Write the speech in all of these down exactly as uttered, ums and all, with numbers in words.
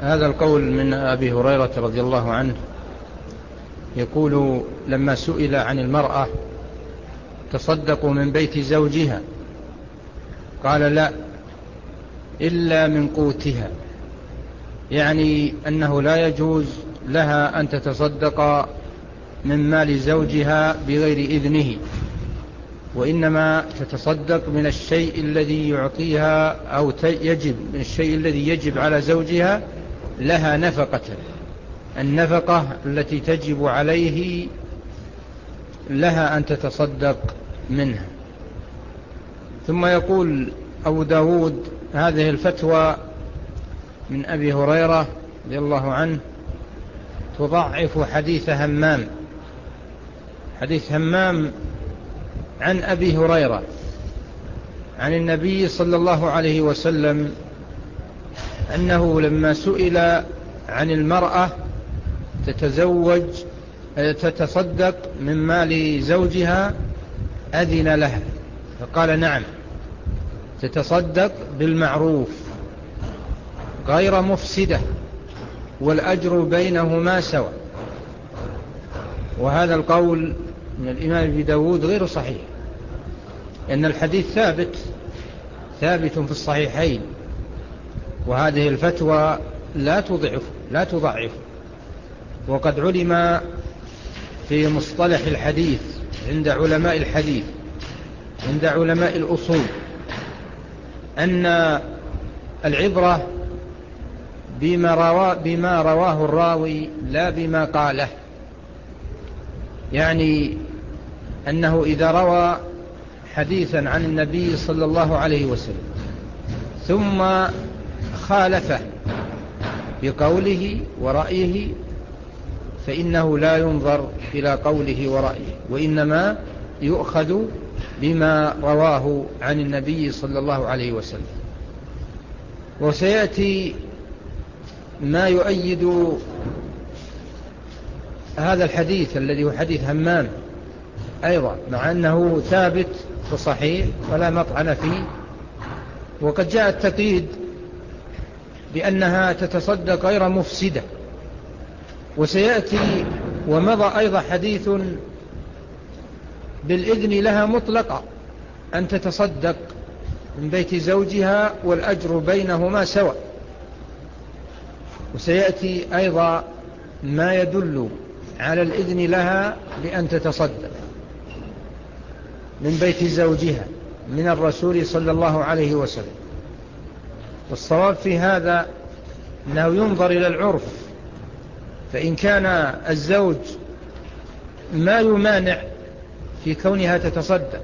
هذا القول من أبي هريرة رضي الله عنه، يقول: لما سئل عن المرأة تصدق من بيت زوجها قال: لا، إلا من قوتها، يعني أنه لا يجوز لها أن تتصدق من مال زوجها بغير إذنه، وإنما تتصدق من الشيء الذي يعطيها أو يجب من الشيء الذي يجب على زوجها لها نفقة، النفقة التي تجب عليه لها أن تتصدق منها. ثم يقول أبو داود: هذه الفتوى من أبي هريرة رضي الله عنه تضعف حديث همام، حديث همام عن أبي هريرة عن النبي صلى الله عليه وسلم أنه لما سئل عن المرأة تتزوج تتصدق من مال زوجها أذن لها، فقال: نعم، تتصدق بالمعروف غير مفسدة والأجر بينهما سواء. وهذا القول من الإمام أبي داود غير صحيح، لأن الحديث ثابت ثابت في الصحيحين، وهذه الفتوى لا تضعف لا تضعف. وقد علم في مصطلح الحديث عند علماء الحديث عند علماء الأصول أن العبرة بما رواه, بما رواه الراوي لا بما قاله، يعني أنه إذا روى حديثا عن النبي صلى الله عليه وسلم ثم خالفه بقوله ورأيه فإنه لا ينظر إلى قوله ورأيه، وإنما يؤخذ بما رواه عن النبي صلى الله عليه وسلم. وسيأتي ما يؤيد هذا الحديث الذي هو حديث همام أيضا، مع أنه ثابت وصحيح ولا مطعن فيه، وقد جاء التقييد بأنها تتصدق غير مفسدة. وسيأتي ومضى أيضا حديث بالإذن لها مطلقة أن تتصدق من بيت زوجها والأجر بينهما سواء. وسيأتي أيضا ما يدل على الإذن لها بأن تتصدق من بيت زوجها من الرسول صلى الله عليه وسلم. والصواب في هذا أنه ينظر إلى العرف، فإن كان الزوج ما يمانع في كونها تتصدق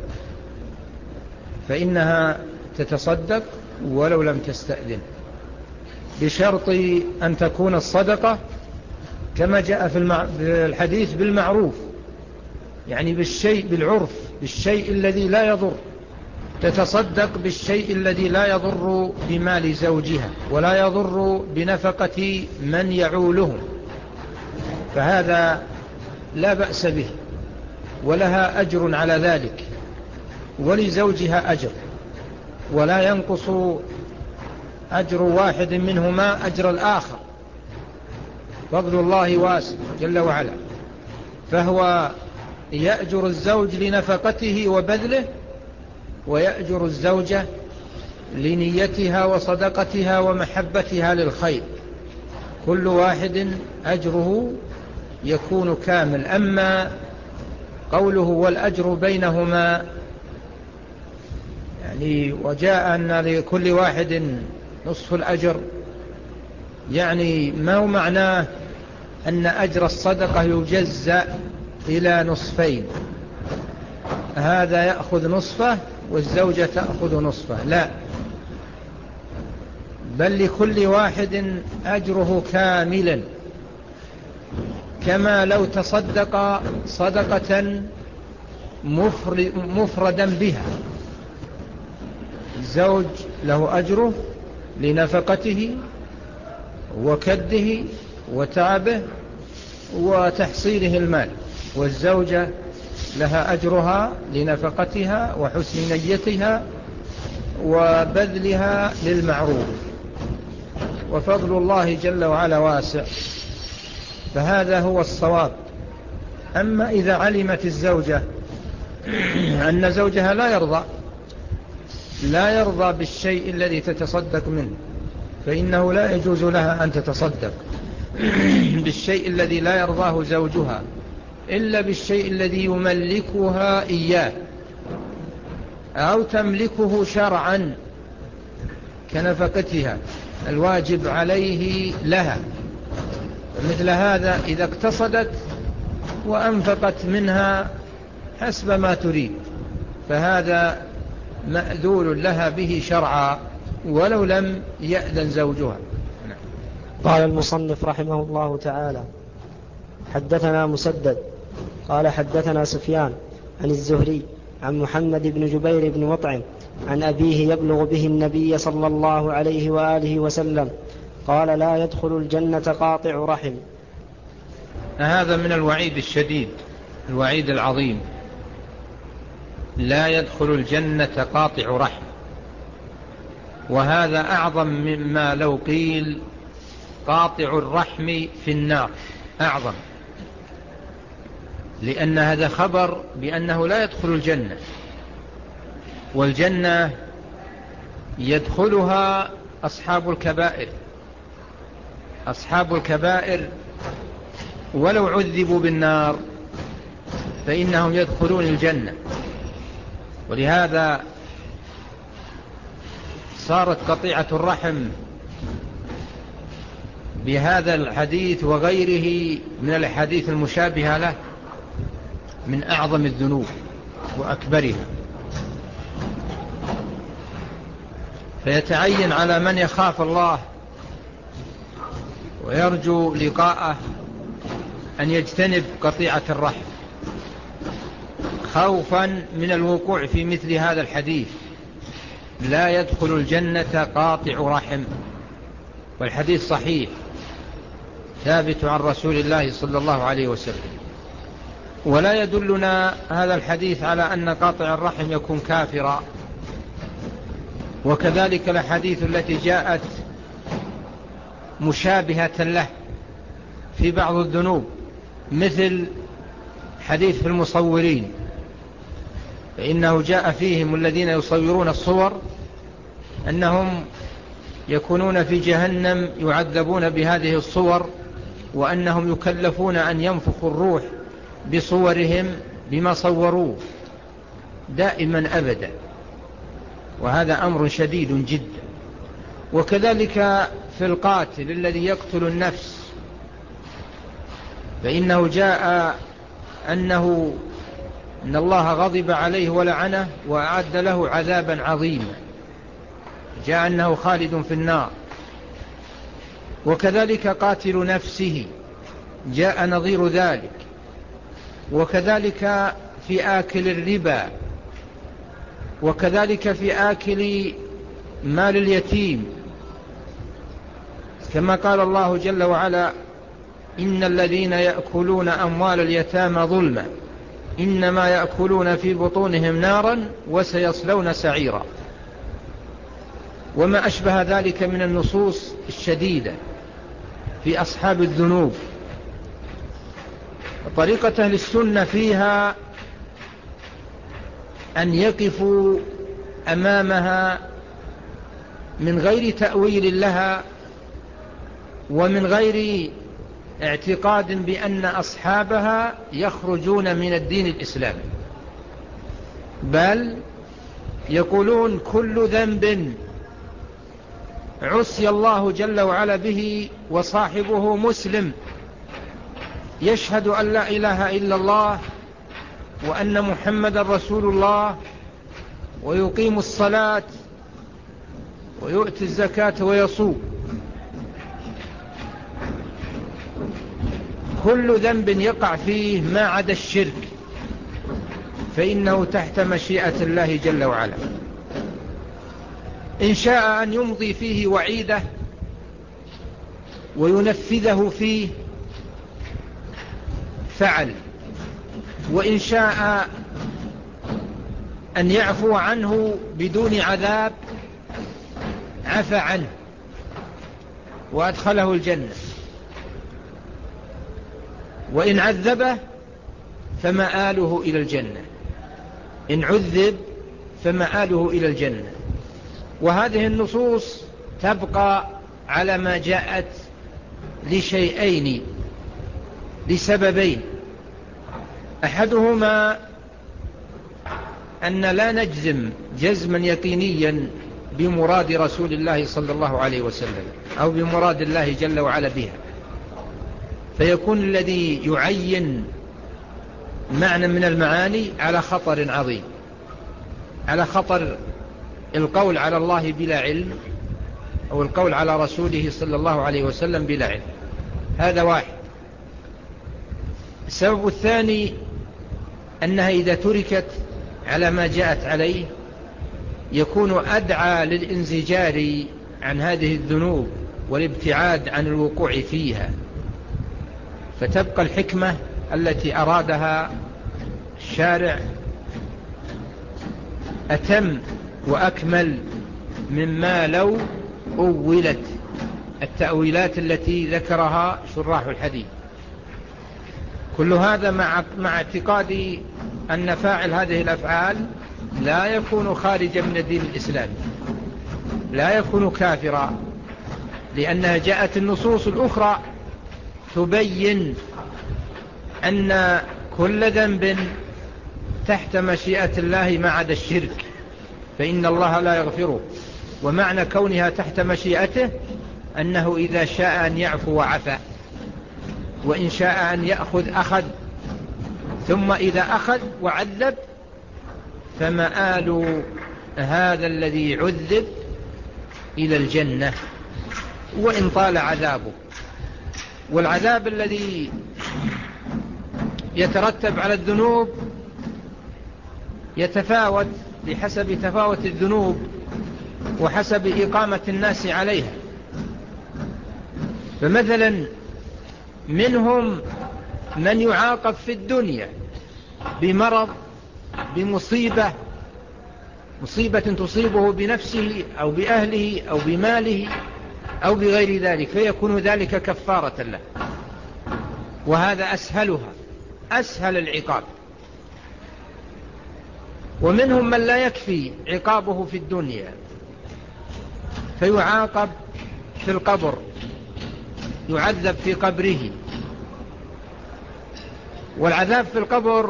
فإنها تتصدق ولو لم تستأذن، بشرط أن تكون الصدقة كما جاء في الحديث بالمعروف، يعني بالشيء بالعرف، بالشيء الذي لا يضر، تتصدق بالشيء الذي لا يضر بمال زوجها ولا يضر بنفقة من يعولهم، فهذا لا بأس به ولها أجر على ذلك ولزوجها أجر، ولا ينقص أجر واحد منهما أجر الآخر، فضل الله واسع جل وعلا. فهو يأجر الزوج لنفقته وبذله، ويأجر الزوجة لنيتها وصدقتها ومحبتها للخير، كل واحد أجره يكون كامل. أما قوله والأجر بينهما، يعني وجاء أن لكل واحد نصف الأجر، يعني ما هو معناه أن أجر الصدقة يجزأ إلى نصفين، هذا يأخذ نصفه والزوجة تأخذ نصفه، لا، بل لكل واحد أجره كاملا، كما لو تصدق صدقة مفردا بها. الزوج له أجره لنفقته وكده وتعبه وتحصيله المال، والزوجة لها أجرها لنفقتها وحسن نيتها وبذلها للمعروف. وفضل الله جل وعلا واسع، فهذا هو الصواب. أما إذا علمت الزوجة أن زوجها لا يرضى لا يرضى بالشيء الذي تتصدق منه، فإنه لا يجوز لها أن تتصدق بالشيء الذي لا يرضاه زوجها إلا بالشيء الذي يملكها إياه أو تملكه شرعا كنفقتها الواجب عليه لها. مثل هذا إذا اقتصدت وأنفقت منها حسب ما تريد فهذا مأذول لها به شرعا ولو لم يأذن زوجها. قال المصنف رحمه الله تعالى: حدثنا مسدد قال حدثنا سفيان عن الزهري عن محمد بن جبير بن مطعم عن أبيه يبلغ به النبي صلى الله عليه وآله وسلم قال: لا يدخل الجنة قاطع رحم. هذا من الوعيد الشديد، الوعيد العظيم، لا يدخل الجنة قاطع رحم. وهذا أعظم مما لو قيل قاطع الرحم في النار، أعظم، لأن هذا خبر بأنه لا يدخل الجنة، والجنة يدخلها أصحاب الكبائر. أصحاب الكبائر ولو عذبوا بالنار فإنهم يدخلون الجنة. ولهذا صارت قطيعة الرحم بهذا الحديث وغيره من الحديث المشابهة له من أعظم الذنوب وأكبرها. فيتعين على من يخاف الله ويرجو لقاءه أن يجتنب قطيعة الرحم خوفا من الوقوع في مثل هذا الحديث: لا يدخل الجنة قاطع رحم. والحديث صحيح ثابت عن رسول الله صلى الله عليه وسلم. ولا يدلنا هذا الحديث على أن قاطع الرحم يكون كافرا. وكذلك الحديث التي جاءت مشابهة له في بعض الذنوب مثل حديث في المصورين، فإنه جاء فيهم الذين يصورون الصور أنهم يكونون في جهنم يعذبون بهذه الصور، وأنهم يكلفون أن ينفخوا الروح بصورهم بما صوروه دائما أبدا، وهذا أمر شديد جدا. وكذلك في القاتل الذي يقتل النفس، فإنه جاء أنه إن الله غضب عليه ولعنه وأعد له عذابا عظيما، جاء أنه خالد في النار. وكذلك قاتل نفسه جاء نظير ذلك. وكذلك في آكل الربا، وكذلك في آكل مال اليتيم، كما قال الله جل وعلا: إن الذين يأكلون أموال اليتامى ظلما إنما يأكلون في بطونهم نارا وسيصلون سعيرا. وما أشبه ذلك من النصوص الشديدة في أصحاب الذنوب. طريقة أهل السنة فيها أن يقفوا أمامها من غير تأويل لها ومن غير اعتقاد بأن أصحابها يخرجون من الدين الإسلامي، بل يقولون: كل ذنب عصي الله جل وعلا به وصاحبه مسلم يشهد أن لا إله إلا الله وأن محمد رسول الله ويقيم الصلاة ويؤتي الزكاة ويصوم، كل ذنب يقع فيه ما عدا الشرك فإنه تحت مشيئة الله جل وعلا. إن شاء أن يمضي فيه وعيده وينفذه فيه فعل، وإن شاء أن يعفو عنه بدون عذاب عفى عنه. وأدخله الجنة، وإن عذبه فمآله إلى الجنة، إن عذب فمآله إلى الجنة. وهذه النصوص تبقى على ما جاءت لشيئين، لسببين: أحدهما أن لا نجزم جزما يقينيا بمراد رسول الله صلى الله عليه وسلم أو بمراد الله جل وعلا بها، فيكون الذي يعين معنى من المعاني على خطر عظيم، على خطر القول على الله بلا علم، أو القول على رسوله صلى الله عليه وسلم بلا علم. هذا واحد. السبب الثاني أنها إذا تركت على ما جاءت عليه يكون أدعى للانزجار عن هذه الذنوب والابتعاد عن الوقوع فيها، فتبقى الحكمة التي أرادها الشارع أتم وأكمل مما لو أولت التأويلات التي ذكرها شراح الحديث. كل هذا مع مع اعتقاد أن فاعل هذه الأفعال لا يكون خارجا من الدين الإسلامي، لا يكون كافرا، لأنها جاءت النصوص الأخرى تبين أن كل ذنب تحت مشيئة الله ما عدا الشرك فإن الله لا يغفره. ومعنى كونها تحت مشيئته أنه إذا شاء أن يعفو وعفى، وإن شاء أن يأخذ أخذ، ثم إذا أخذ وعذب فمآل هذا الذي عذب إلى الجنة وإن طال عذابه. والعذاب الذي يترتب على الذنوب يتفاوت بحسب تفاوت الذنوب وحسب إقامة الناس عليها. فمثلا منهم من يعاقب في الدنيا بمرض، بمصيبة، مصيبة تصيبه بنفسه أو بأهله أو بماله أو بغير ذلك، فيكون ذلك كفارة له، وهذا أسهلها، أسهل العقاب. ومنهم من لا يكفي عقابه في الدنيا فيعاقب في القبر، يعذب في قبره. والعذاب في القبر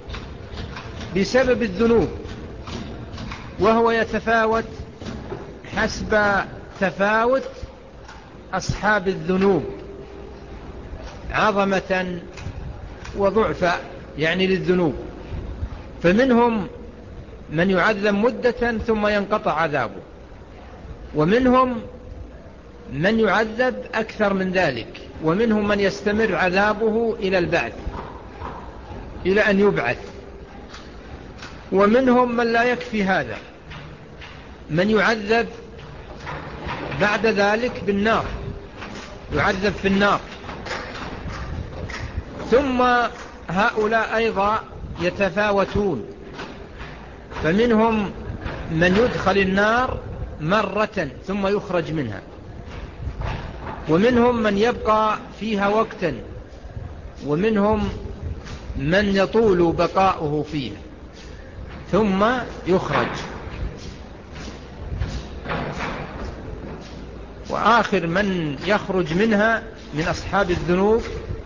بسبب الذنوب، وهو يتفاوت حسب تفاوت أصحاب الذنوب عظمة وضعفا، يعني للذنوب. فمنهم من يعذب مدة ثم ينقطع عذابه، ومنهم من يعذب أكثر من ذلك، ومنهم من يستمر عذابه إلى البعث، إلى أن يبعث. ومنهم من لا يكفي هذا، من يعذب بعد ذلك بالنار، يعذب في النار. ثم هؤلاء أيضا يتفاوتون، فمنهم من يدخل النار مرة ثم يخرج منها، ومنهم من يبقى فيها وقتا، ومنهم من يطول بقاؤه فيها ثم يخرج. وآخر من يخرج منها من أصحاب الذنوب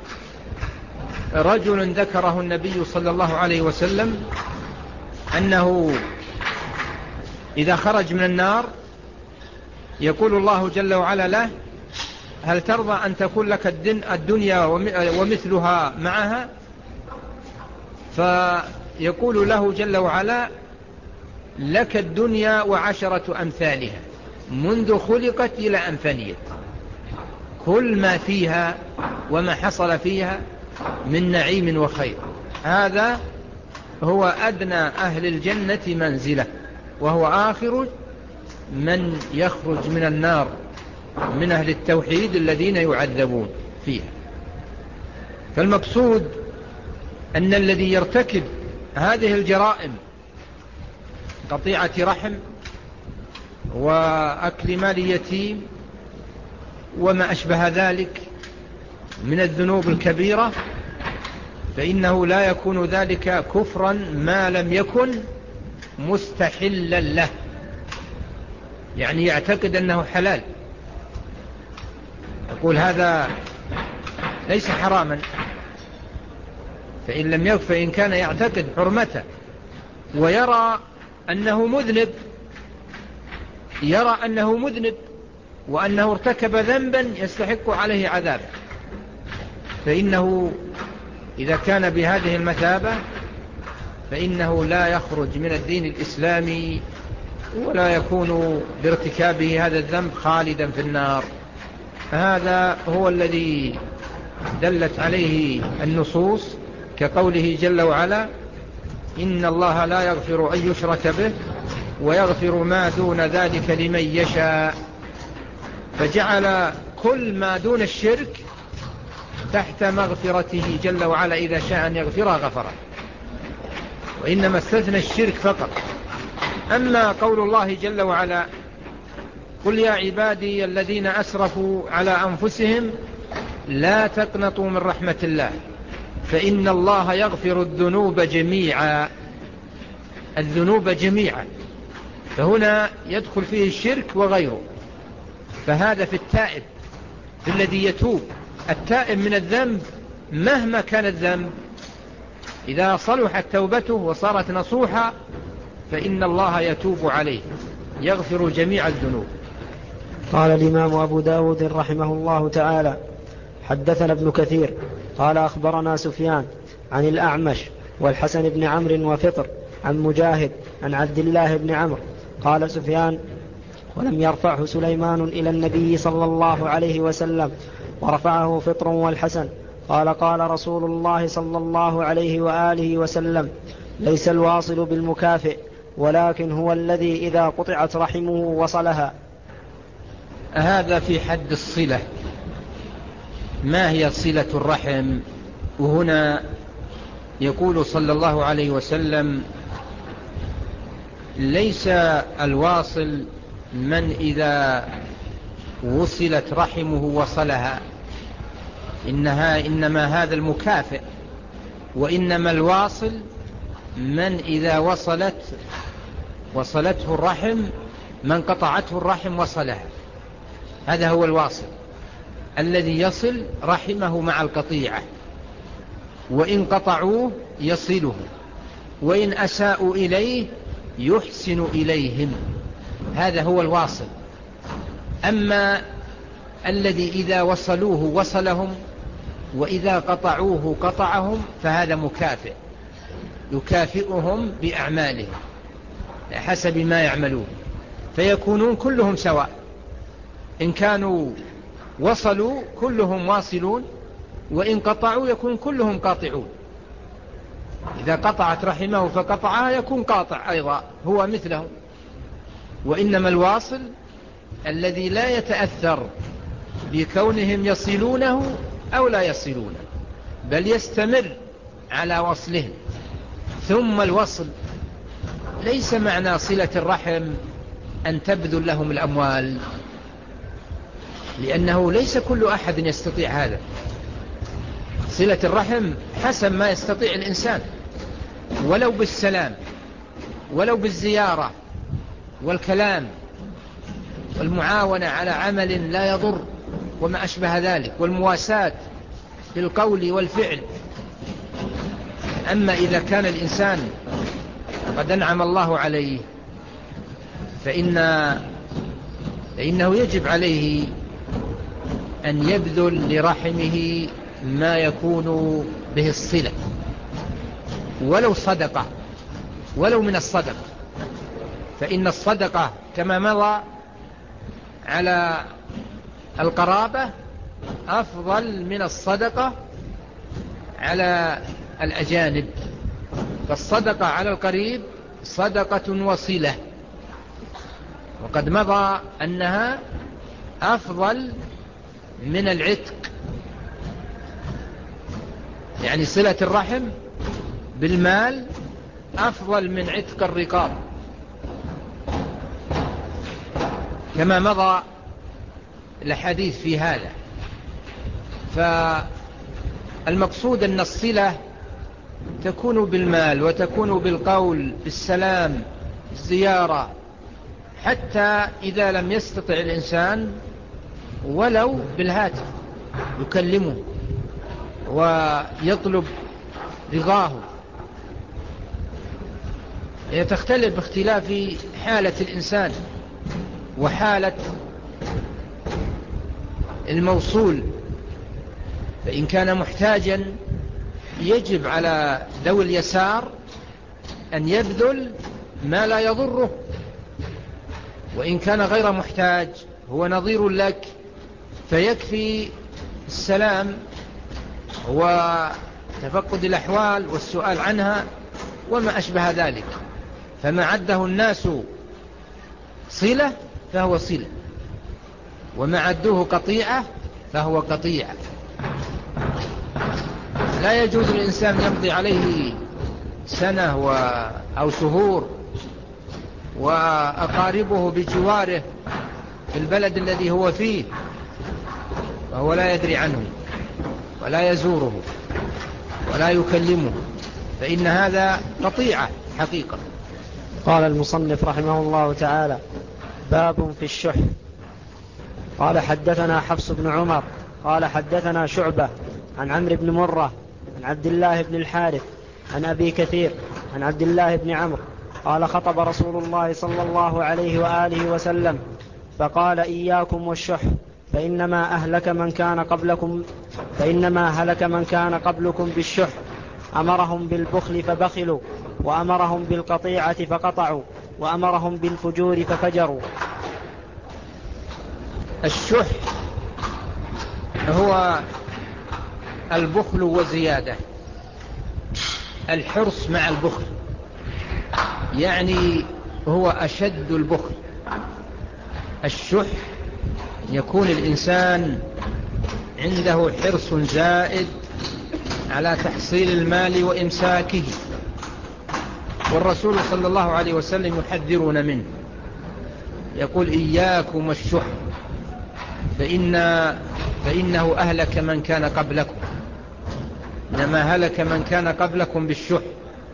رجل ذكره النبي صلى الله عليه وسلم أنه إذا خرج من النار يقول الله جل وعلا له: هل ترضى أن تكون لك الدنيا ومثلها معها؟ فيقول له جل وعلا: لك الدنيا وعشرة أمثالها منذ خلقت إلى أن فنيت. كل ما فيها وما حصل فيها من نعيم وخير. هذا هو أدنى أهل الجنة منزلة، وهو آخر من يخرج من النار من أهل التوحيد الذين يعذبون فيها. فالمقصود أن الذي يرتكب هذه الجرائم، قطيعة رحم وأكل مال يتيم وما أشبه ذلك من الذنوب الكبيرة، فإنه لا يكون ذلك كفرا ما لم يكن مستحلا له، يعني يعتقد أنه حلال، يقول هذا ليس حراما، فإن لم يكن فإن كان يعتقد حرمته ويرى أنه مذنب، يرى أنه مذنب وأنه ارتكب ذنبا يستحق عليه عذاب، فإنه إذا كان بهذه المثابة فإنه لا يخرج من الدين الإسلامي ولا يكون بارتكابه هذا الذنب خالدا في النار. فهذا هو الذي دلت عليه النصوص، كقوله جل وعلا: إن الله لا يغفر أن يشرك به ويغفر ما دون ذلك لمن يشاء، فجعل كل ما دون الشرك تحت مغفرته جل وعلا، إذا شاء أن يغفره غفره، وإنما استثنى الشرك فقط. أما قول الله جل وعلا: قل يا عبادي الذين أسرفوا على أنفسهم لا تقنطوا من رحمة الله فإن الله يغفر الذنوب جميعا، الذنوب جميعا، فهنا يدخل فيه الشرك وغيره. فهذا في التائب، في الذي يتوب، التائب من الذنب مهما كان الذنب، إذا صلحت توبته وصارت نصوحا فإن الله يتوب عليه، يغفر جميع الذنوب. قال الإمام أبو داود رحمه الله تعالى: حدثنا ابن كثير قال أخبرنا سفيان عن الأعمش والحسن بن عمرو وفطر عن مجاهد عن عبد الله بن عمرو قال سفيان: ولم يرفعه سليمان إلى النبي صلى الله عليه وسلم، ورفعه فطر والحسن قال: قال رسول الله صلى الله عليه وآله وسلم: ليس الواصل بالمكافئ، ولكن هو الذي إذا قطعت رحمه وصلها. هذا في حد الصلة. ما هي صلة الرحم؟ وهنا يقول صلى الله عليه وسلم: ليس الواصل من إذا وصلت رحمه وصلها، إنها إنما هذا المكافئ، وإنما الواصل من إذا وصلت وصلته الرحم، من قطعته الرحم وصلها، هذا هو الواصل الذي يصل رحمه مع القطيعة، وإن قطعوه يصله، وإن أساءوا إليه يحسن إليهم، هذا هو الواصل. أما الذي إذا وصلوه وصلهم وإذا قطعوه قطعهم فهذا مكافئ، يكافئهم بأعمالهم حسب ما يعملون، فيكونون كلهم سواء، إن كانوا وصلوا كلهم واصلون، وإن قطعوا يكون كلهم قاطعون. إذا قطعت رحمه فقطعها يكون قاطع أيضا هو مثله. وإنما الواصل الذي لا يتأثر بكونهم يصلونه أو لا يصلونه، بل يستمر على وصلهم. ثم الوصل ليس معنى صلة الرحم أن تبذل لهم الأموال، لأنه ليس كل أحد يستطيع هذا. صلة الرحم حسب ما يستطيع الإنسان، ولو بالسلام، ولو بالزيارة والكلام والمعاونة على عمل لا يضر وما أشبه ذلك، والمواساة بالقول والفعل. أما إذا كان الإنسان قد أنعم الله عليه فإن فإنه يجب عليه أن يبذل لرحمه ما يكون به الصلة، ولو صدقة، ولو من الصدقة، فإن الصدقة كما مضى على القرابة أفضل من الصدقة على الأجانب، فالصدقة على القريب صدقة وصلة، وقد مضى أنها أفضل من العتق، يعني صلة الرحم بالمال أفضل من عتق الرقاب، كما مضى الحديث في هذا. فالمقصود أن الصلة تكون بالمال وتكون بالقول، بالسلام، الزيارة، حتى إذا لم يستطع الإنسان ولو بالهاتف يكلمه ويطلب رضاه. هي تختلف باختلاف حالة الإنسان وحالة الموصول. فإن كان محتاجا يجب على ذوي اليسار أن يبذل ما لا يضره، وإن كان غير محتاج هو نظير لك فيكفي السلام وتفقد الأحوال والسؤال عنها وما أشبه ذلك. فما عده الناس صلة فهو صلة، وما عدوه قطيعة فهو قطيعة. لا يجوز الإنسان يمضي عليه سنة و... أو شهور وأقاربه بجواره في البلد الذي هو فيه وهو لا يدري عنه ولا يزوره ولا يكلمه، فإن هذا قطيعة حقيقة. قال المصنف رحمه الله تعالى: باب في الشح. قال حدثنا حفص بن عمر قال حدثنا شعبة عن عمرو بن مرة عن عبد الله بن الحارث عن أبي كثير عن عبد الله بن عمرو قال: خطب رسول الله صلى الله عليه وآله وسلم فقال: إياكم والشح، فإنما أهلك من كان قبلكم فإنما هلك من كان قبلكم بالشح. أمرهم بالبخل فبخلوا، وأمرهم بالقطيعة فقطعوا، وأمرهم بالفجور ففجروا. الشح هو البخل وزيادة، الحرص مع البخل، يعني هو أشد البخل. الشح يكون الإنسان عنده حرص زائد على تحصيل المال وإمساكه، والرسول صلى الله عليه وسلم يحذرون منه، يقول: إياكم والشح فإن فإنه أهلك من كان قبلكم، إنما هلك من كان قبلكم بالشح.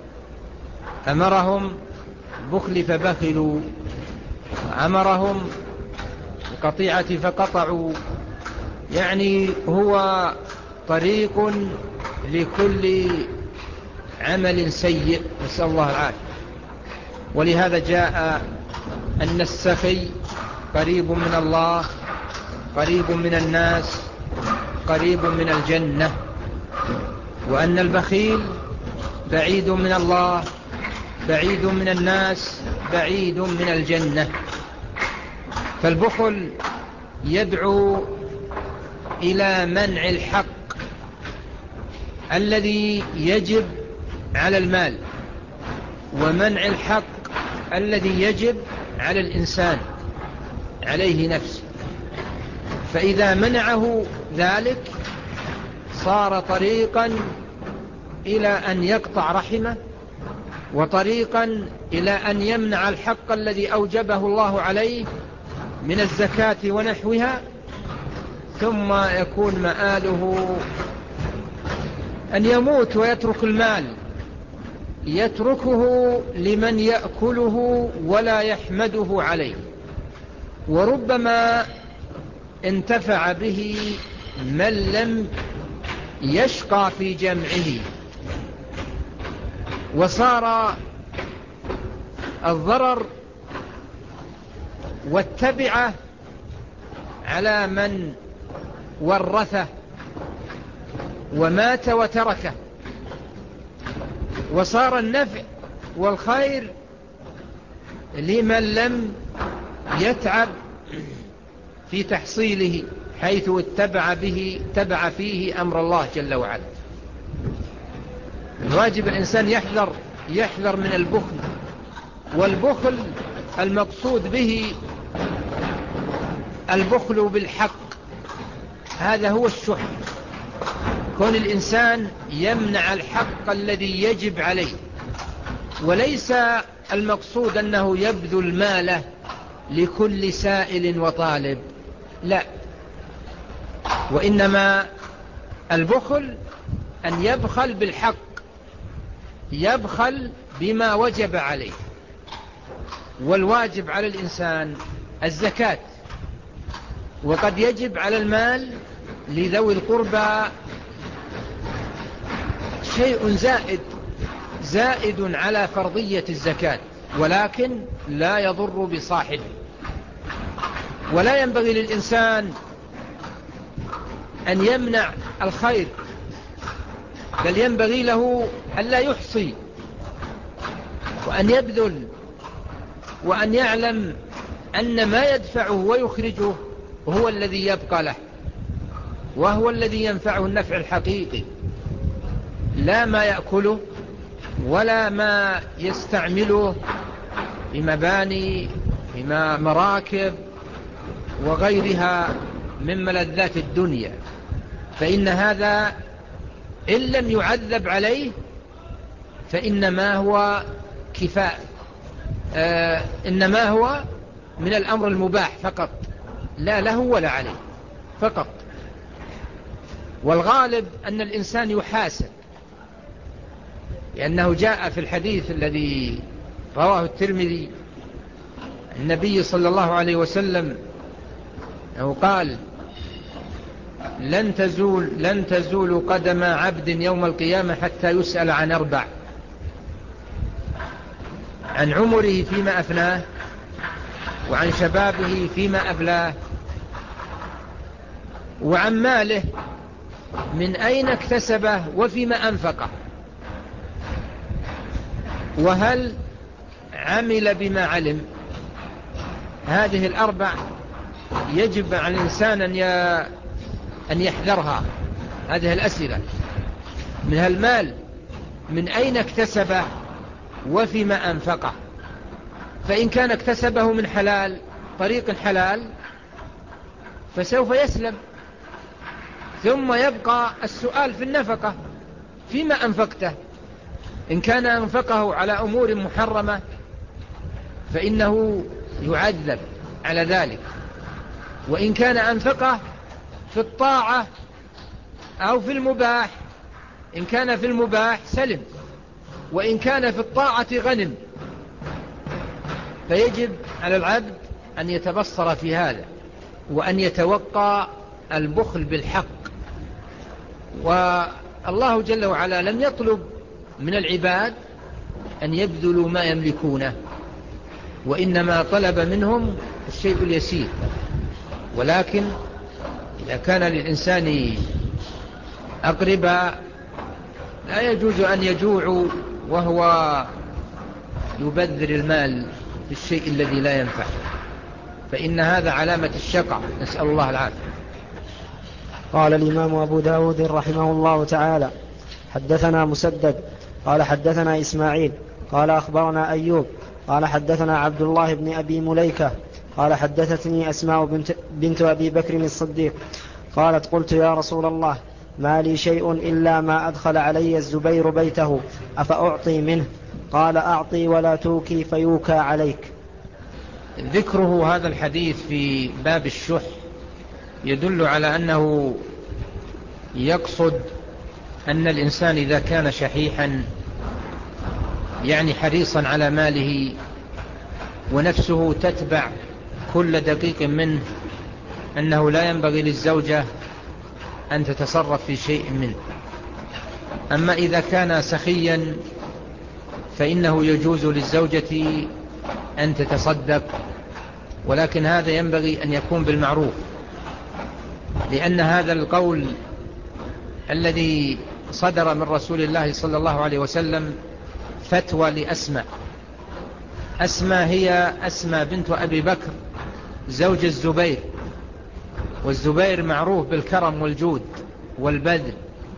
أمرهم بخل فبخلوا، أمرهم بقطيعة فقطعوا، يعني هو طريق لكل عمل سيء، نسأل الله العافية. ولهذا جاء أن السخي قريب من الله، قريب من الناس، قريب من الجنة، وأن البخيل بعيد من الله، بعيد من الناس، بعيد من الجنة. فالبخل يدعو إلى منع الحق الذي يجب على المال، ومنع الحق الذي يجب على الإنسان عليه نفسه. فإذا منعه ذلك صار طريقا إلى أن يقطع رحمه، وطريقا إلى أن يمنع الحق الذي أوجبه الله عليه من الزكاة ونحوها، ثم يكون مآله أن يموت ويترك المال، يتركه لمن يأكله ولا يحمده عليه، وربما انتفع به من لم يشقى في جمعه، وصار الضرر والتبعة على من ورثه ومات وتركه، وصار النفع والخير لمن لم يتعب في تحصيله، حيث اتبع به اتبع فيه أمر الله جل وعلا. الواجب الإنسان يحذر يحذر من البخل، والبخل المقصود به البخل بالحق، هذا هو الشح، كون الإنسان يمنع الحق الذي يجب عليه. وليس المقصود أنه يبذل ماله لكل سائل وطالب، لا، وإنما البخل أن يبخل بالحق، يبخل بما وجب عليه. والواجب على الإنسان الزكاة، وقد يجب على المال لذوي القربى شيء زائد زائد على فرضية الزكاة، ولكن لا يضر بصاحبه. ولا ينبغي للإنسان أن يمنع الخير، بل ينبغي له أن لا يحصي، وأن يبذل، وأن يعلم أن ما يدفعه ويخرجه هو الذي يبقى له، وهو الذي ينفعه النفع الحقيقي، لا ما يأكله ولا ما يستعمله في مباني، في مراكب وغيرها من ملذات الدنيا. فإن هذا إن لم يعذب عليه فإنما هو كفاء، آه إنما هو من الأمر المباح فقط، لا له ولا عليه فقط. والغالب أن الإنسان يحاسب، لأنه جاء في الحديث الذي رواه الترمذي النبي صلى الله عليه وسلم أنه قال: لن تزول لن تزول قدم عبد يوم القيامة حتى يسأل عن أربع: عن عمره فيما أفناه، وعن شبابه فيما أبلاه، وعن ماله من أين اكتسبه وفيما أنفقه، وهل عمل بما علم. هذه الأربع يجب على الإنسان أن يحذرها، هذه الأسئلة: من المال من أين اكتسبه وفيما أنفقه. فإن كان اكتسبه من حلال، طريق حلال، فسوف يسلم. ثم يبقى السؤال في النفقة: فيما أنفقته. إن كان أنفقه على أمور محرمة فإنه يعذب على ذلك، وإن كان أنفقه في الطاعة أو في المباح، إن كان في المباح سلم، وإن كان في الطاعة غنم. فيجب على العبد أن يتبصر في هذا، وأن يتوقع البخل بالحق. والله جل وعلا لم يطلب من العباد أن يبذلوا ما يملكونه، وإنما طلب منهم الشيء اليسير. ولكن إذا كان للإنسان أقرباء لا يجوز أن يجوعوا وهو يبذر المال في الشيء الذي لا ينفع، فإن هذا علامة الشقع، نسأل الله العافية. قال الإمام أبو داود رحمه الله تعالى: حدثنا مسدد قال حدثنا إسماعيل قال أخبرنا أيوب قال حدثنا عبد الله بن أبي مليكة قال حدثتني أسماء بنت, بنت أبي بكر الصديق قالت: قلت يا رسول الله، ما لي شيء إلا ما أدخل علي الزبير بيته، أفأعطي منه؟ قال: أعطي ولا توكي فيوكى عليك. ذكره هذا الحديث في باب الشح يدل على أنه يقصد أن الإنسان إذا كان شحيحا، يعني حريصا على ماله، ونفسه تتبع كل دقيق منه، أنه لا ينبغي للزوجة أن تتصرف في شيء منه. أما إذا كان سخيا فإنه يجوز للزوجة أن تتصدق، ولكن هذا ينبغي أن يكون بالمعروف، لأن هذا القول الذي صدر من رسول الله صلى الله عليه وسلم فتوى لأسماء. أسماء هي أسماء بنت أبي بكر زوج الزبير، والزبير معروف بالكرم والجود والبذل.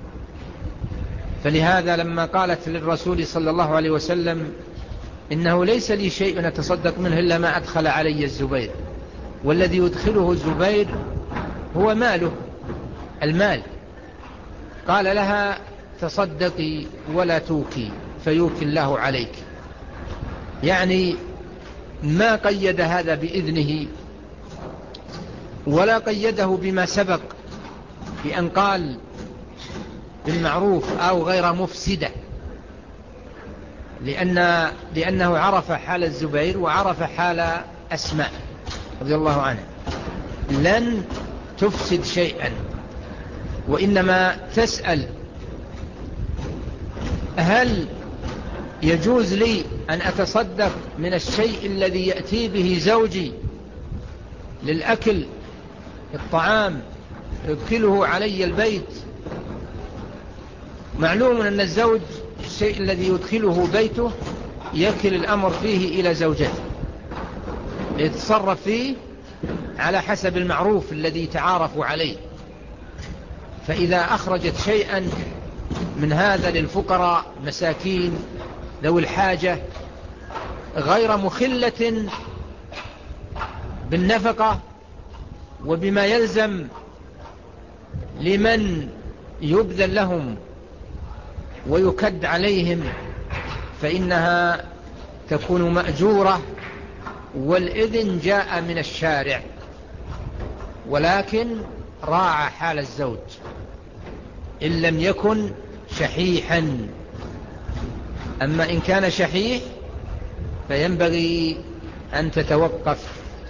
فلهذا لما قالت للرسول صلى الله عليه وسلم: إنه ليس لي شيء أتصدق منه إلا ما أدخل علي الزبير، والذي يدخله الزبير هو ماله، المال، قال لها: تصدقي ولا توكي فيوكي الله عليك. يعني ما قيد هذا بإذنه ولا قيده بما سبق، بأن قال بالمعروف أو غير مفسدة، لأن لأنه عرف حال الزبير وعرف حال أسماء رضي الله عنها، لن تفسد شيئا، وإنما تسأل هل يجوز لي أن أتصدق من الشيء الذي يأتي به زوجي للأكل، الطعام يدخله علي البيت. معلوم أن الزوج الشيء الذي يدخله بيته يكل الأمر فيه إلى زوجته يتصرف فيه على حسب المعروف الذي تعارفوا عليه. فإذا أخرجت شيئا من هذا للفقراء مساكين ذوي الحاجة غير مخلة بالنفقة وبما يلزم لمن يبذل لهم ويكد عليهم، فإنها تكون مأجورة، والإذن جاء من الشارع، ولكن راعى حال الزوج إن لم يكن شحيحا. أما إن كان شحيح فينبغي أن تتوقف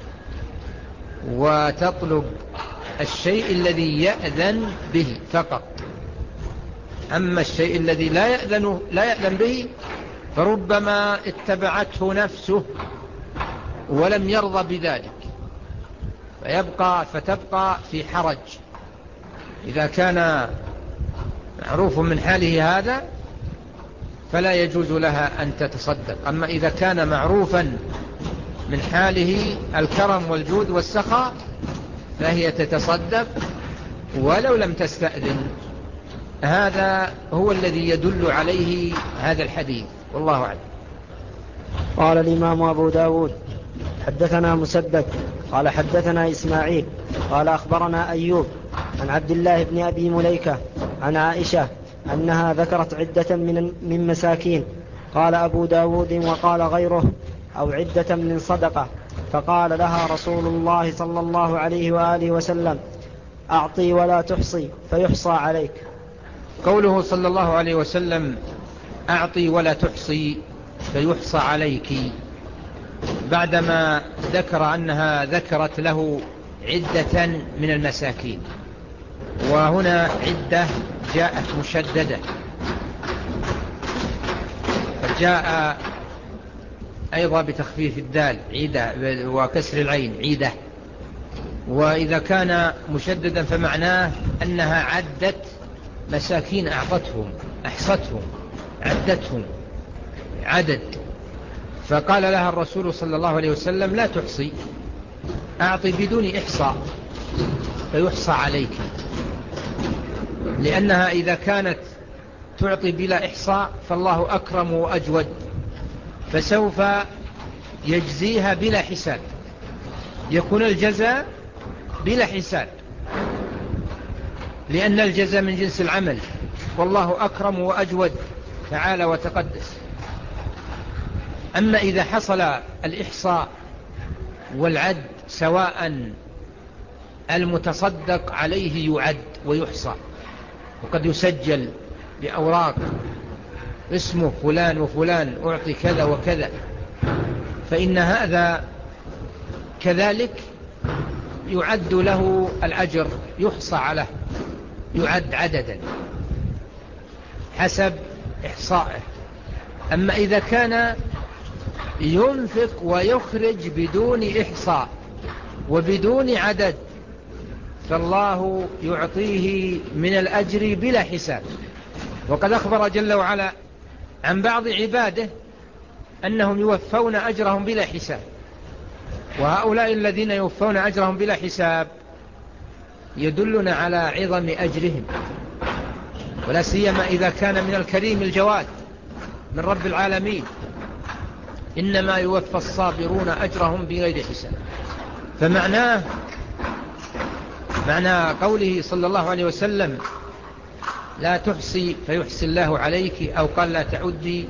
وتطلب الشيء الذي يأذن به فقط. أما الشيء الذي لا يأذن, لا يأذن به فربما اتبعته نفسه ولم يرضى بذلك، فيبقى فتبقى في حرج. إذا كان معروف من حاله هذا فلا يجوز لها أن تتصدق. أما إذا كان معروفا من حاله الكرم والجود والسخاء فهي تتصدق ولو لم تستأذن. هذا هو الذي يدل عليه هذا الحديث، والله أعلم. قال الإمام أبو داود حدثنا مسدد قال حدثنا إسماعيل قال أخبرنا أيوب عن عبد الله بن أبي مليكة عن عائشة أنها ذكرت عدة من, من مساكين. قال أبو داود وقال غيره أو عدة من صدقة، فقال لها رسول الله صلى الله عليه وآله وسلم أعطي ولا تحصي فيحصى عليك. قوله صلى الله عليه وسلم أعطي ولا تحصي فيحصى عليك، بعدما ذكر أنها ذكرت له عدة من المساكين، وهنا عدة جاءت مشددة، فجاء أيضا بتخفيف الدال عيدة وكسر العين عيدة. وإذا كان مشددا فمعناه أنها عدت مساكين أعطتهم أحصتهم عدتهم عدد، فقال لها الرسول صلى الله عليه وسلم لا تحصي، أعطي بدون إحصاء فيحصى عليك، لأنها إذا كانت تعطي بلا إحصاء فالله أكرم وأجود، فسوف يجزيها بلا حساب، يكون الجزاء بلا حساب، لأن الجزاء من جنس العمل، والله أكرم وأجود تعالى وتقدس. أما إذا حصل الإحصاء والعد سواء المتصدق عليه يعد ويحصى، وقد يسجل بأوراق اسمه فلان وفلان أعطي كذا وكذا، فإن هذا كذلك يعد له الأجر يحصى عليه، يعد عددا حسب إحصائه. أما إذا كان ينفق ويخرج بدون إحصاء وبدون عدد فالله يعطيه من الأجر بلا حساب. وقد أخبر جل وعلا عن بعض عباده أنهم يوفون أجرهم بلا حساب، وهؤلاء الذين يوفون أجرهم بلا حساب يدلنا على عظم أجرهم، ولا سيما إذا كان من الكريم الجواد من رب العالمين، إنما يوفى الصابرون أجرهم بغير حساب. فمعناه معنى قوله صلى الله عليه وسلم لا تحصي فيحصي الله عليك، أو قال لا تعدي،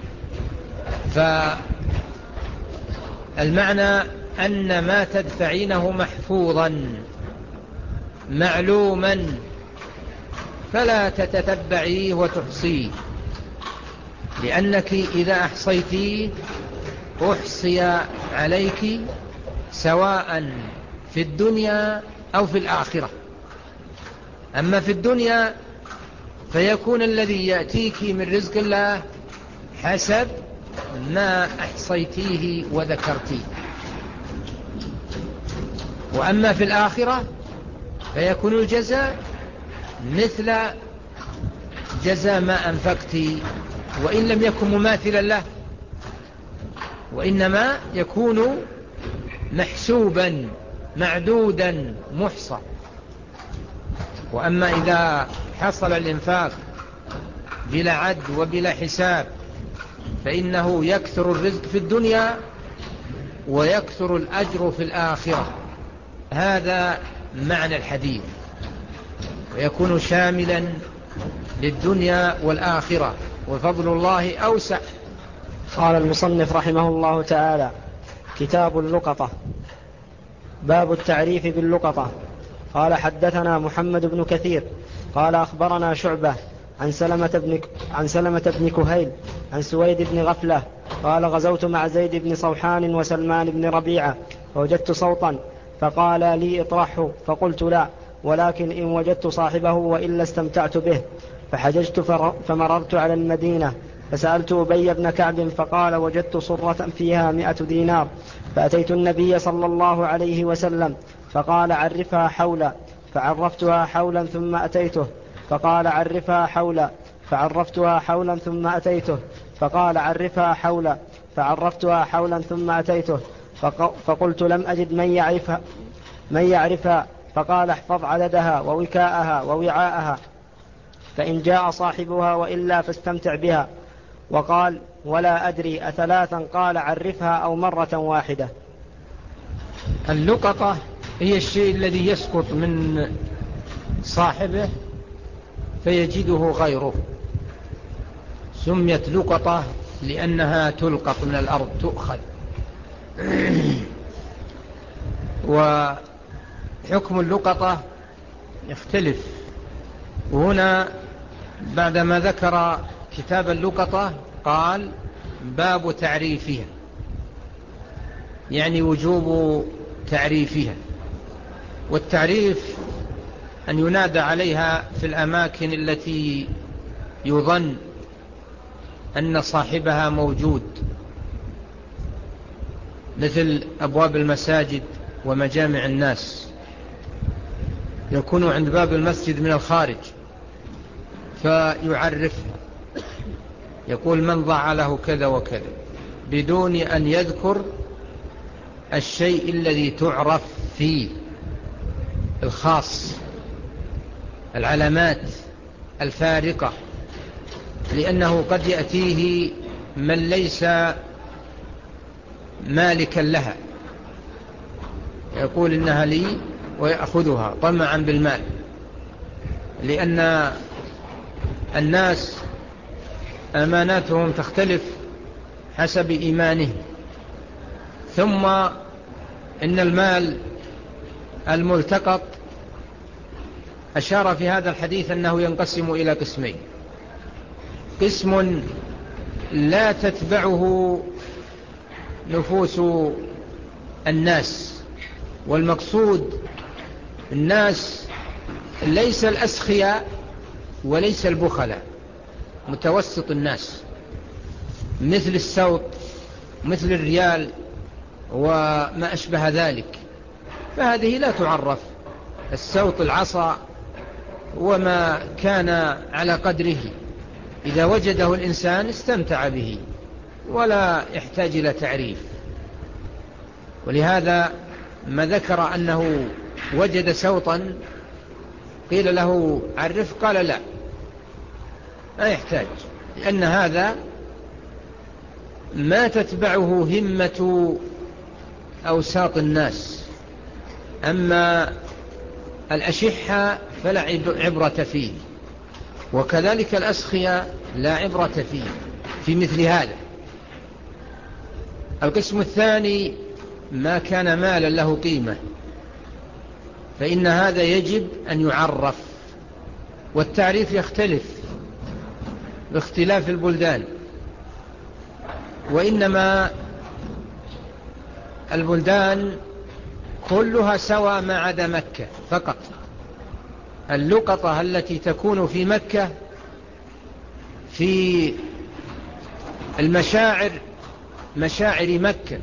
فالمعنى أن ما تدفعينه محفوظا معلوما فلا تتتبعيه وتحصيه، لأنك إذا أحصيتيه أحصي عليك سواء في الدنيا أو في الآخرة. أما في الدنيا فيكون الذي يأتيك من رزق الله حسب ما أحصيتيه وذكرتيه، وأما في الآخرة فيكون الجزاء مثل جزاء ما أنفقت، وإن لم يكن مماثلا له، وإنما يكون محسوبا معدودا محصى. وأما إذا حصل الإنفاق بلا عد وبلا حساب فإنه يكثر الرزق في الدنيا ويكثر الأجر في الآخرة. هذا معنى الحديث، ويكون شاملا للدنيا والآخرة، وفضل الله أوسع. قال المصنف رحمه الله تعالى: كتاب اللقطة. باب التعريف باللقطة. قال: حدثنا محمد بن كثير قال: أخبرنا شعبة عن سلمة بن, عن سلمة بن كهيل عن سويد بن غفلة قال: غزوت مع زيد بن صوحان وسلمان بن ربيعة فوجدت صوتا فقال لي: اطرحه. فقلت: لا، ولكن إن وجدت صاحبه وإلا استمتعت به. فحججت فمررت على المدينة فسألت أبي بن كعب فقال: وجدت صرة فيها مئة دينار. فأتيت النبي صلى الله عليه وسلم فقال: عرفها حولا. فعرفتها حولا ثم أتيته فقال: عرفها حولا. فعرفتها حولا ثم أتيته فقال: عرفها حولا. فعرفتها حولا ثم أتيته فقلت: لم أجد من يعرفها, من يعرفها. فقال: احفظ عددها ووكاءها ووعاءها، فإن جاء صاحبها وإلا فاستمتع بها. وقال: ولا أدري أثلاثا قال: عرفها أو مرة واحدة. اللقطة هي الشيء الذي يسقط من صاحبه فيجده غيره، سميت لقطة لأنها تلقط من الأرض، تؤخذ. وحكم اللقطة يختلف. وهنا بعدما ذكر كتاب اللقطة قال: باب تعريفها، يعني وجوب تعريفها. والتعريف أن ينادى عليها في الأماكن التي يظن أن صاحبها موجود، مثل أبواب المساجد ومجامع الناس، يكون عند باب المسجد من الخارج فيعرفها، يقول: من ضاع له كذا وكذا، بدون أن يذكر الشيء الذي تعرف فيه الخاص، العلامات الفارقة، لأنه قد يأتيه من ليس مالكا لها يقول: إنها لي، ويأخذها طمعا بالمال، لأن الناس أماناتهم تختلف حسب إيمانه. ثم إن المال الملتقط أشار في هذا الحديث أنه ينقسم إلى قسمين: قسم لا تتبعه نفوس الناس، والمقصود الناس ليس الأسخياء وليس البخلاء، متوسط الناس، مثل السوط، مثل الريال وما أشبه ذلك، فهذه لا تعرف. السوط العصا وما كان على قدره، إذا وجده الإنسان استمتع به ولا يحتاج إلى تعريف. ولهذا ما ذكر أنه وجد سوطا قيل له: عرف، قال: لا، لا يحتاج، لأن هذا ما تتبعه همة أوساط الناس. أما الأشحة فلا عبرة فيه، وكذلك الأسخياء لا عبرة فيه في مثل هذا. القسم الثاني ما كان مالا له قيمة، فإن هذا يجب أن يعرف، والتعريف يختلف باختلاف البلدان، وإنما البلدان كلها سواء ما عدا مكة فقط. اللقطة التي تكون في مكة في المشاعر، مشاعر مكة،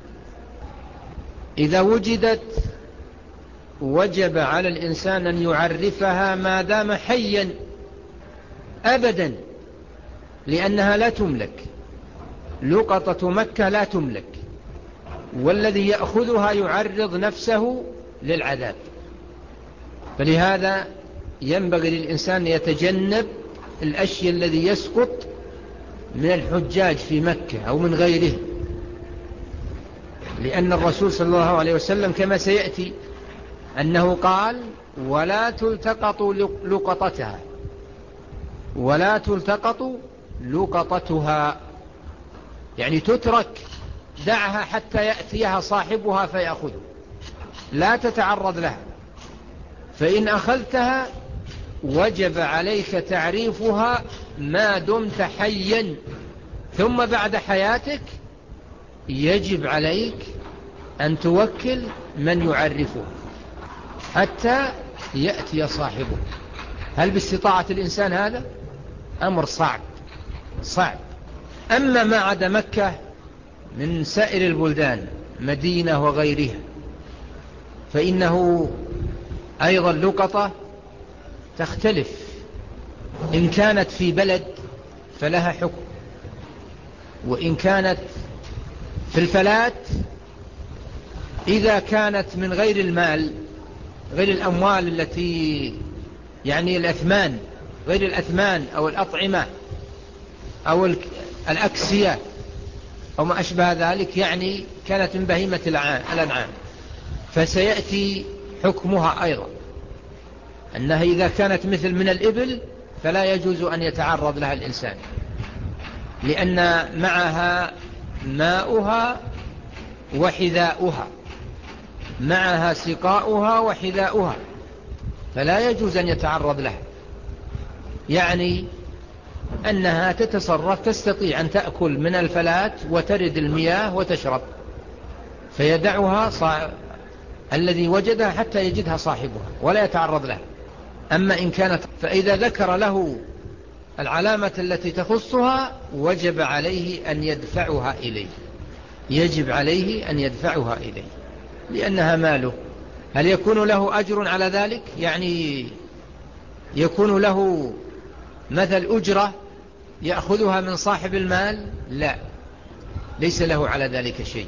إذا وجدت وجب على الإنسان أن يعرفها ما دام حيا أبدا، لأنها لا تملك. لقطة مكة لا تملك، والذي يأخذها يعرض نفسه للعذاب. فلهذا ينبغي للإنسان يتجنب الأشياء الذي يسقط من الحجاج في مكة أو من غيره، لأن الرسول صلى الله عليه وسلم كما سيأتي أنه قال: ولا تلتقط لقطتها، ولا تلتقط لقطتها، يعني تترك، دعها حتى يأتيها صاحبها فيأخذها، لا تتعرض لها، فإن أخذتها وجب عليك تعريفها ما دمت حيا، ثم بعد حياتك يجب عليك أن توكل من يعرفه حتى يأتي صاحبه. هل باستطاعة الإنسان هذا؟ أمر صعب صعب. أما ما عدا مكة من سائر البلدان، مدينة وغيرها، فإنه أيضا لقطة تختلف. إن كانت في بلد فلها حكم، وإن كانت في الفلات، إذا كانت من غير المال، غير الأموال التي يعني الأثمان، غير الأثمان أو الأطعمة أو الأكسية أو ما أشبه ذلك، يعني كانت من بهيمة الأنعام، فسيأتي حكمها أيضا أنها إذا كانت مثل من الإبل فلا يجوز أن يتعرض لها الإنسان، لأن معها ماؤها وحذاؤها، معها سقاؤها وحذاؤها، فلا يجوز أن يتعرض لها. يعني أنها تتصرف، تستطيع أن تأكل من الفلات وترد المياه وتشرب، فيدعها صا... الذي وجدها حتى يجدها صاحبها ولا يتعرض لها. أما إن كانت، فإذا ذكر له العلامة التي تخصها وجب عليه أن يدفعها إليه، يجب عليه أن يدفعها إليه لأنها ماله. هل يكون له أجر على ذلك؟ يعني يكون له مثل أجرة يأخذها من صاحب المال؟ لا، ليس له على ذلك شيء،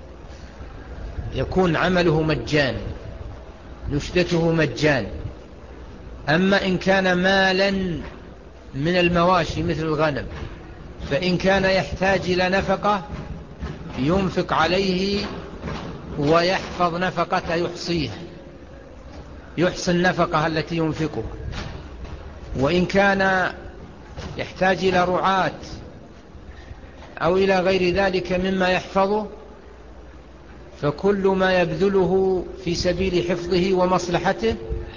يكون عمله مجان، نشدته مجان. أما إن كان مالا من المواشي مثل الغنم، فإن كان يحتاج إلى نفقة ينفق عليه ويحفظ نفقته، يحصيها، يحصي النفقة التي ينفقها. وإن كان يحتاج إلى رعاة أو إلى غير ذلك مما يحفظه، فكل ما يبذله في سبيل حفظه ومصلحته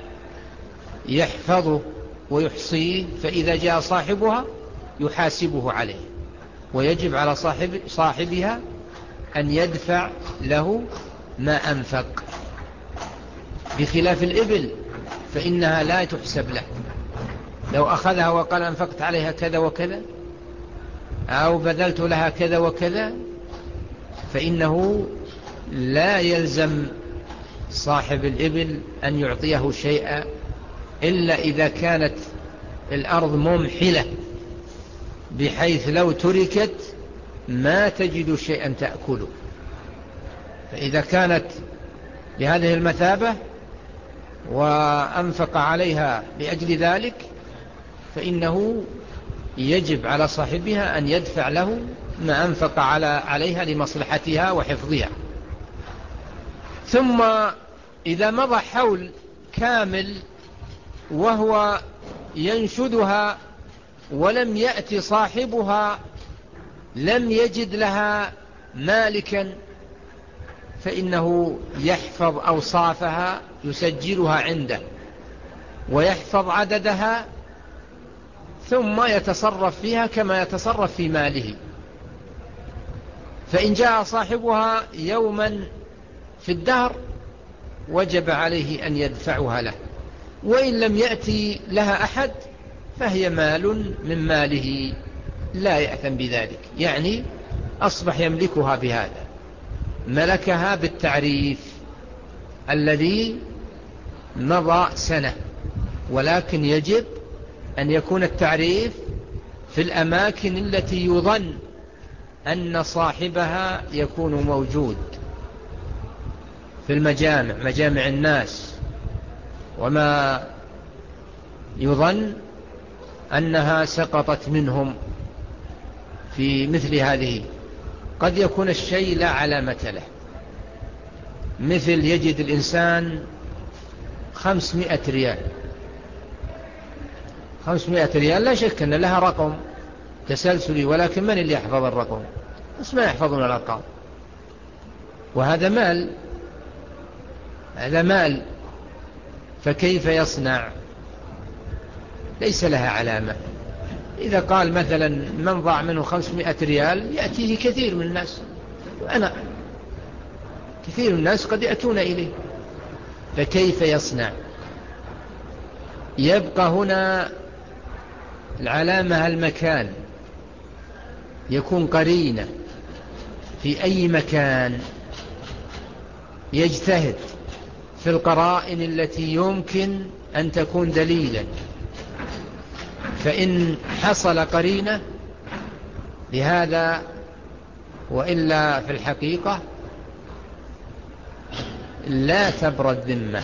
يحفظه ويحصيه، فإذا جاء صاحبها يحاسبه عليه، ويجب على صاحب صاحبها أن يدفع له ما أنفق، بخلاف الإبل فإنها لا تحسب له. لو أخذها وقال أنفقت عليها كذا وكذا أو بذلت لها كذا وكذا، فإنه لا يلزم صاحب الإبل أن يعطيه شيئا، إلا إذا كانت الأرض ممحلة بحيث لو تركت ما تجد شيئا تأكله. فإذا كانت بهذه المثابة وأنفق عليها لأجل ذلك، فإنه يجب على صاحبها أن يدفع له ما أنفق على عليها لمصلحتها وحفظها. ثم إذا مضى حول كامل وهو ينشدها ولم يأتي صاحبها، لم يجد لها مالكا، فإنه يحفظ أوصافها، يسجلها عنده ويحفظ عددها ثم يتصرف فيها كما يتصرف في ماله. فإن جاء صاحبها يوما في الدهر وجب عليه أن يدفعها له، وإن لم يأتي لها أحد فهي مال من ماله لا يأثم بذلك، يعني أصبح يملكها بهذا، ملكها بالتعريف الذي مضى سنة، ولكن يجب أن يكون التعريف في الأماكن التي يظن أن صاحبها يكون موجود، في المجامع، مجامع الناس، وما يظن أنها سقطت منهم في مثل هذه. قد يكون الشيء لا علامة له، مثل يجد الإنسان خمسمائة ريال، خمسمائة ريال لا شك أن لها رقم تسلسلي، ولكن من اللي يحفظ الرقم؟ بس ما يحفظون الأرقام، وهذا مال، هذا مال، فكيف يصنع؟ ليس لها علامة. إذا قال مثلا من ضاع منه خمسمائة ريال يأتيه كثير من الناس، أنا كثير من الناس قد يأتون إليه، فكيف يصنع؟ يبقى هنا العلامة المكان، يكون قرينة في أي مكان، يجتهد في القرائن التي يمكن أن تكون دليلا، فإن حصل قرينة لهذا وإلا في الحقيقة لا تبرد ذمة.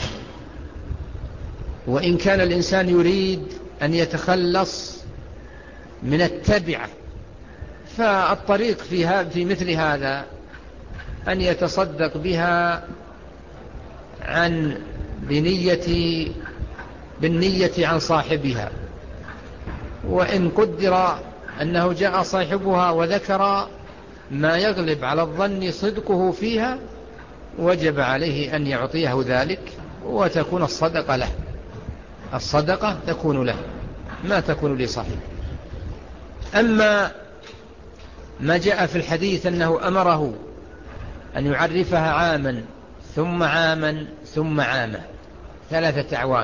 وإن كان الإنسان يريد أن يتخلص من التبعة، فالطريق فيها في مثل هذا أن يتصدق بها عن بنية بالنية عن صاحبها، وإن قدر أنه جاء صاحبها وذكر ما يغلب على الظن صدقه فيها وجب عليه أن يعطيه ذلك، وتكون الصدقة له، الصدقة تكون له ما تكون لصاحبه. أما ما جاء في الحديث أنه أمره أن يعرفها عاما ثم عاما ثم عاما، ثلاثة أعوام،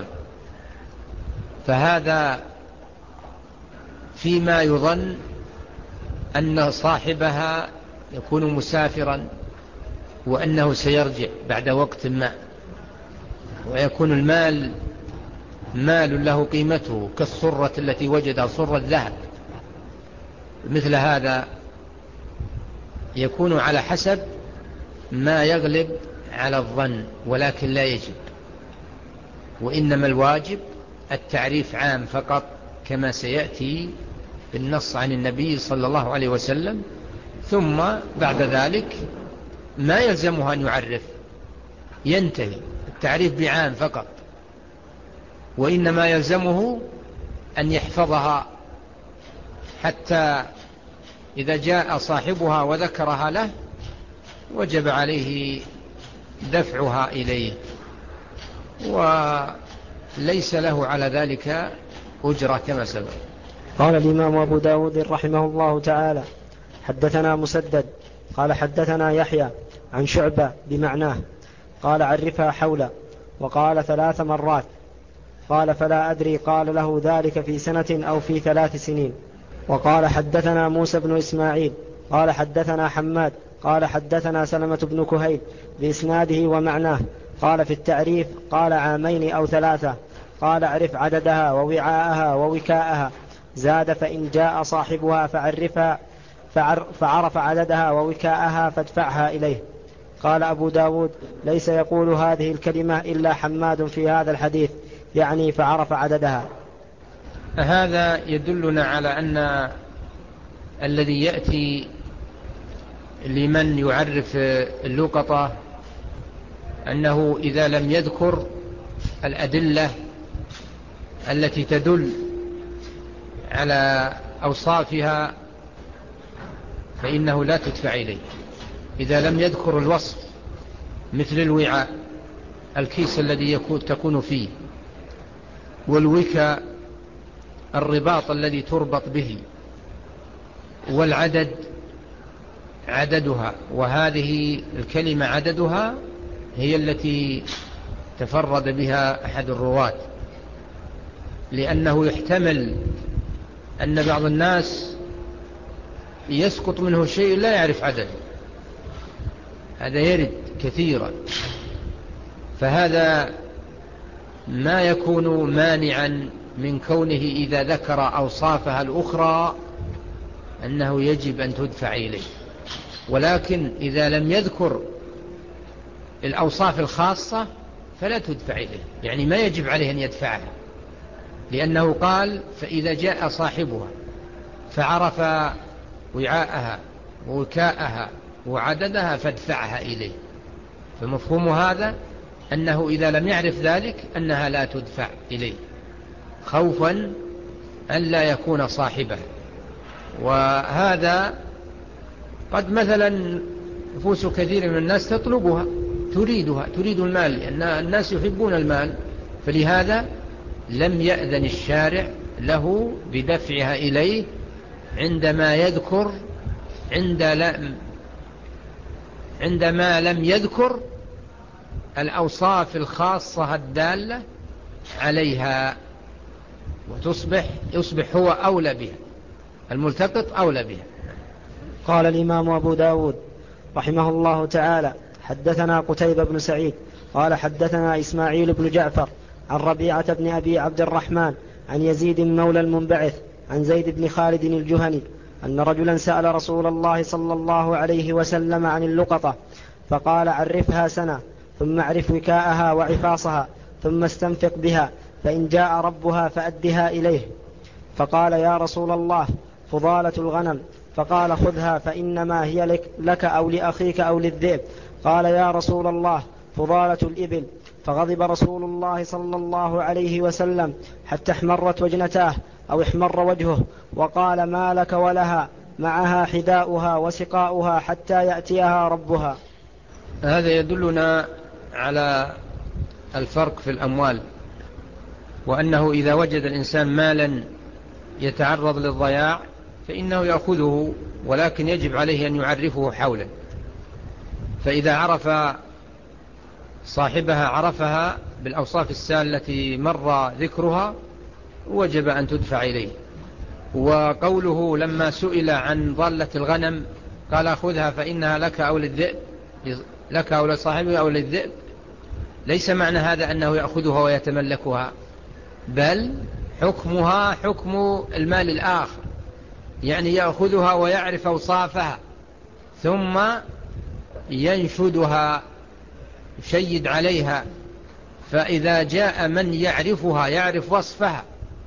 فهذا فيما يظن أن صاحبها يكون مسافرا وأنه سيرجع بعد وقت ما، ويكون المال مال له قيمته كالصرة التي وجدها، صرة ذهب. مثل هذا يكون على حسب ما يغلب على الظن، ولكن لا يجب، وإنما الواجب التعريف عام فقط، كما سيأتي بالنص عن النبي صلى الله عليه وسلم. ثم بعد ذلك ما يلزمه أن يعرف، ينتهي التعريف بعام فقط، وإنما يلزمه أن يحفظها حتى إذا جاء صاحبها وذكرها له وجب عليه دفعها إليه، وليس له على ذلك أجرة كما سبق. قال الإمام أبو داود رحمه الله تعالى: حدثنا مسدد قال حدثنا يحيى عن شعبة بمعناه، قال عرفها حولا، وقال ثلاث مرات. قال فلا أدري قال له ذلك في سنة أو في ثلاث سنين. وقال حدثنا موسى بن إسماعيل قال حدثنا حماد قال حدثنا سلمة بن كهيل بإسناده ومعناه. قال في التعريف قال عامين أو ثلاثة. قال اعرف عددها ووعاءها ووكاءها. زاد فإن جاء صاحبها فعرفها فعرف عددها ووكاءها فادفعها إليه. قال أبو داود: ليس يقول هذه الكلمة إلا حماد في هذا الحديث، يعني فعرف عددها. هذا يدلنا على أن الذي يأتي لمن يعرف اللقطة أنه إذا لم يذكر الأدلة التي تدل على أوصافها فإنه لا تدفع إليه. إذا لم يذكر الوصف مثل الوعاء، الكيس الذي يكون تكون فيه، والوكاء الرباط الذي تربط به، والعدد عددها. وهذه الكلمة عددها هي التي تفرد بها أحد الرواة، لأنه يحتمل أن بعض الناس يسقط منه شيء لا يعرف عدده، هذا يرد كثيرا، فهذا ما يكون مانعا من كونه إذا ذكر أوصافها الأخرى أنه يجب أن تدفع إليه. ولكن إذا لم يذكر الأوصاف الخاصة فلا تدفع إليه، يعني ما يجب عليه أن يدفعها، لأنه قال فإذا جاء صاحبها فعرف وعاءها ووكاءها وعددها فادفعها إليه. فمفهوم هذا أنه إذا لم يعرف ذلك أنها لا تدفع إليه، خوفا أن لا يكون صاحبه. وهذا قد مثلا نفوس كثير من الناس تطلبها، تريدها، تريد المال، لأن الناس يحبون المال، فلهذا لم يأذن الشارع له بدفعها إليه عندما يذكر عند لم عندما لم يذكر الأوصاف الخاصة الدالة عليها، وتصبح يصبح هو أولى بها، الملتقط أولى بها. قال الإمام أبو داود رحمه الله تعالى: حدثنا قتيبة بن سعيد قال حدثنا إسماعيل بن جعفر عن ربيعة بن أبي عبد الرحمن عن يزيد مولى المنبعث عن زيد بن خالد الجهني أن رجلا سأل رسول الله صلى الله عليه وسلم عن اللقطة، فقال: عرفها سنة، ثم اعرف وكاءها وعفاصها، ثم استنفق بها، فإن جاء ربها فأدها إليه. فقال: يا رسول الله، فضالة الغنم. فقال: خذها فإنما هي لك, لك أو لأخيك أو للذئب. قال: يا رسول الله، فضالة الإبل. فغضب رسول الله صلى الله عليه وسلم حتى احمرت وجنتاه أو احمر وجهه، وقال: ما لك ولها، معها حذاؤها وسقاؤها حتى يأتيها ربها. هذا يدلنا على الفرق في الأموال، وأنه إذا وجد الإنسان مالا يتعرض للضياع فإنه يأخذه، ولكن يجب عليه أن يعرفه حولا. فإذا عرف صاحبها عرفها بالأوصاف السالة التي مر ذكرها وجب أن تدفع إليه. وقوله لما سئل عن ضالة الغنم قال: خذها فإنها لك أو للذئب، لك أو لصاحبها أو للذئب، ليس معنى هذا أنه يأخذها ويتملكها، بل حكمها حكم المال الآخر، يعني يأخذها ويعرف أوصافها ثم ينشدها، يشيد عليها، فإذا جاء من يعرفها يعرف وصفها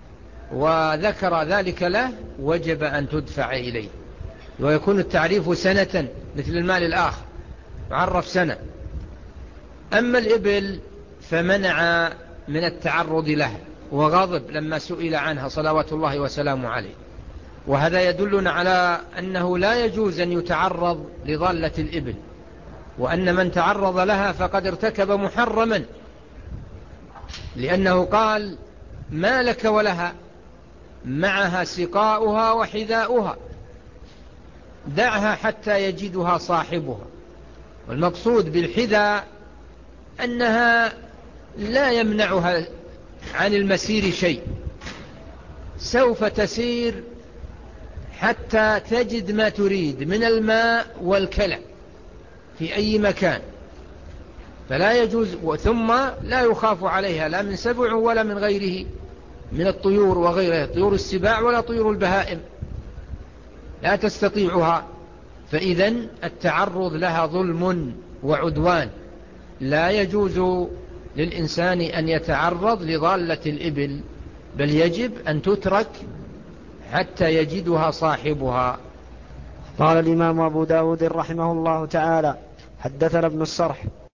وذكر ذلك له وجب أن تدفع إليه، ويكون التعريف سنة مثل المال الآخر يعرف سنة. أما الإبل فمنع من التعرض لها وغضب لما سئل عنها صلوات الله وسلامه عليه. وهذا يدلنا على أنه لا يجوز أن يتعرض لضالة الإبل، وأن من تعرض لها فقد ارتكب محرما، لأنه قال: ما لك ولها، معها سقاؤها وحذاؤها، دعها حتى يجدها صاحبها. والمقصود بالحذاء أنها لا يمنعها عن المسير شيء، سوف تسير حتى تجد ما تريد من الماء والكلى في أي مكان، فلا يجوز. ثم لا يخاف عليها لا من سبع ولا من غيره من الطيور وغيرها، طيور السباع ولا طيور البهائم لا تستطيعها. فإذن التعرض لها ظلم وعدوان، لا يجوز للإنسان أن يتعرض لضالة الإبل، بل يجب أن تترك حتى يجدها صاحبها. قال الإمام أبو داود رحمه الله تعالى: حدثنا ابن الصرح